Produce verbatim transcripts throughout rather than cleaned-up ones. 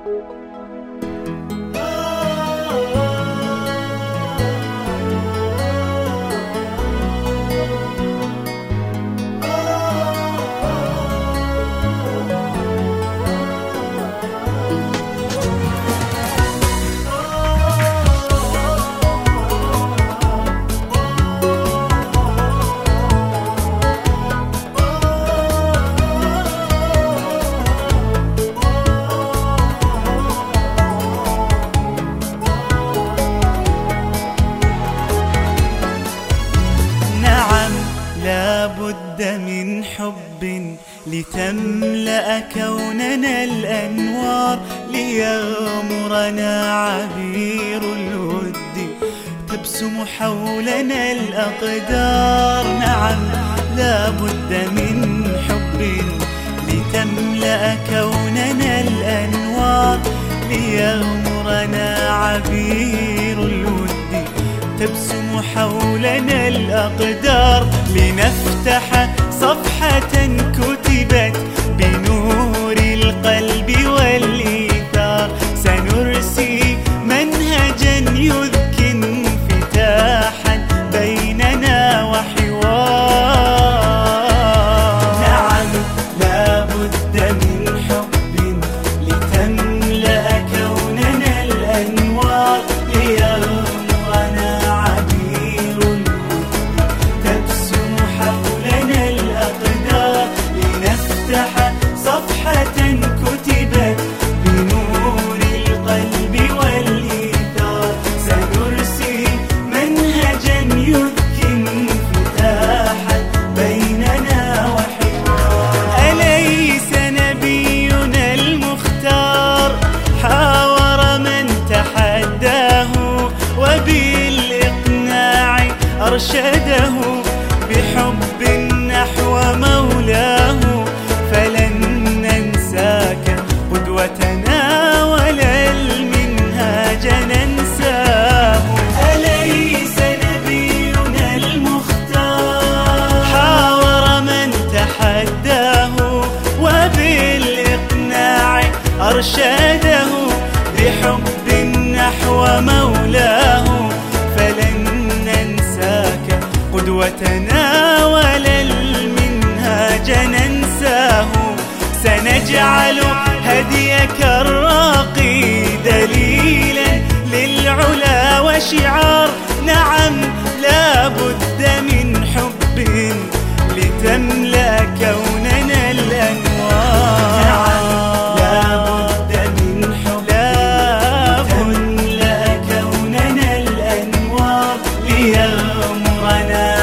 لا بد من حب لتملأ كوننا الأنوار، ليغمرنا عبير الود تبسم حولنا الأقدار. نعم لا بد من حب لتملأ كوننا الأنوار، ليغمرنا عبير الود تبسم حولنا الأقدار. لنفتح صفحة كتبت بنور القلب والإيثار، سنرسي منهجا يذكي انفتاحا بيننا وحوار. نعم لا بد من حب لتملأ كوننا الأنوار، ليغمرنا عبير الود تبسم حولنا الأقدار. لنفتح صفحة كتبت بنور القلب والإيثار، سنرسي منهجا يذكي انفتاحا بيننا وحوار. أليس نبينا المختار حاور من تحداه، وبالإقناع أرشده بحب نحو مولاه؟ فلن ننساك قدوتنا ولا المنهاج ننساه. أليس نبينا المختار حاور من تحداه، وبالإقناع أرشده بحب نحو مولاه؟ فلن ننساك قدوتنا ولا المنهاج ننساه. سنجعل هديك الراقي دليلا للعلا وشعار. نعم لا بد من حب لتملأ كوننا الأنوار. نعم لا بد من حب لتملأ كوننا الأنوار، ليغمرنا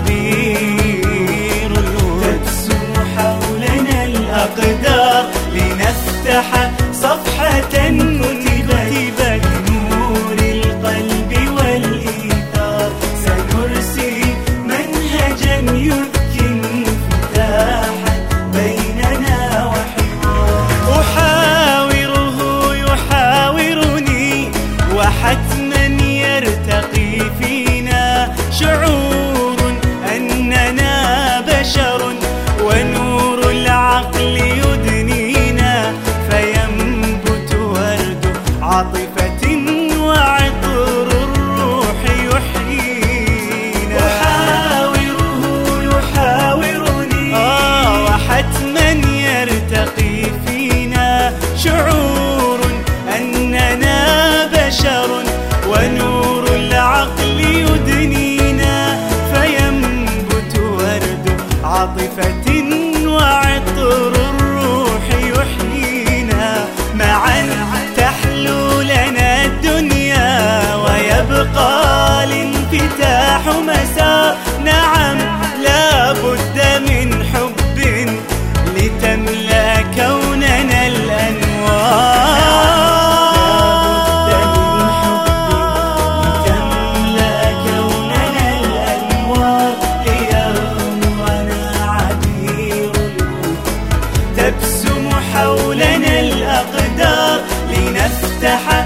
عبير الود تبسم حولنا الأقدار. لنفتح صفحة كتبت بنور القلب والإيثار، سنرسي منهجا يذكي انفتاحا بيننا وحوار. أحاوره يحاورني وحتما يرتقي فينا شعور أننا بشر، ونور العقل يدنينا، فينبت ورد عاطفة وعطر الروح يحيينا. أحاوره يحاورني آه وحتما يرتقي فينا شعور أننا بشر، ونور العقل يدنينا، فينبت ورد عاطفة وعطر الروح يحيينا. معا تحلو لنا الدنيا ويبقى الانفتاح مسار. نعم لا بد من حب لتملأ كوننا الأنوار. تبسم حولنا الأقدار، لنفتح